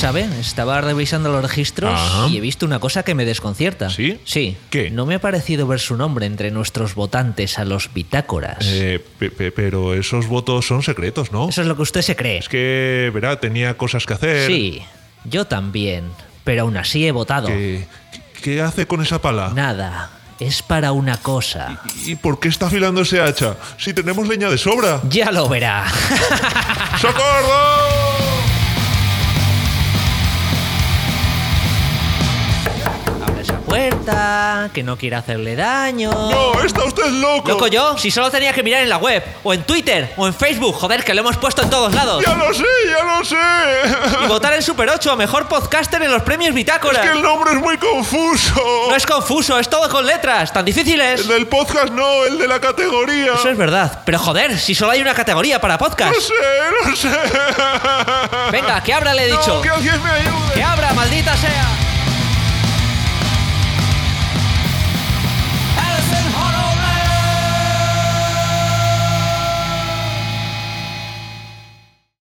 ¿Sabe? Estaba revisando los registros. Ajá. Y he visto una cosa que me desconcierta. ¿Sí? Sí. ¿Qué? No me ha parecido ver su nombre entre nuestros votantes a los bitácoras. Pero esos votos son secretos, ¿no? Eso es lo que usted se cree. Es que, verá, tenía cosas que hacer. Sí, yo también. Pero aún así he votado. ¿Qué hace con esa pala? Nada. Es para una cosa. ¿Y por qué está afilando ese hacha? Si tenemos leña de sobra. Ya lo verá. ¡Socorro! Puerta, que no quiere hacerle daño. ¡No! ¡Está usted loco! ¿Loco yo? Si solo tenía que mirar en la web, o en Twitter, o en Facebook. Joder, que lo hemos puesto en todos lados. ¡Ya lo sé! Y votar en Super 8 a Mejor Podcaster en los premios Bitácora. Es que el nombre es muy confuso. No es confuso, es todo con letras, tan difíciles. El del podcast no, el de la categoría. Eso es verdad, pero joder, si solo hay una categoría para podcast. No sé. Venga, que abra, le he dicho. No, que alguien me ayude. Que abra, maldita sea.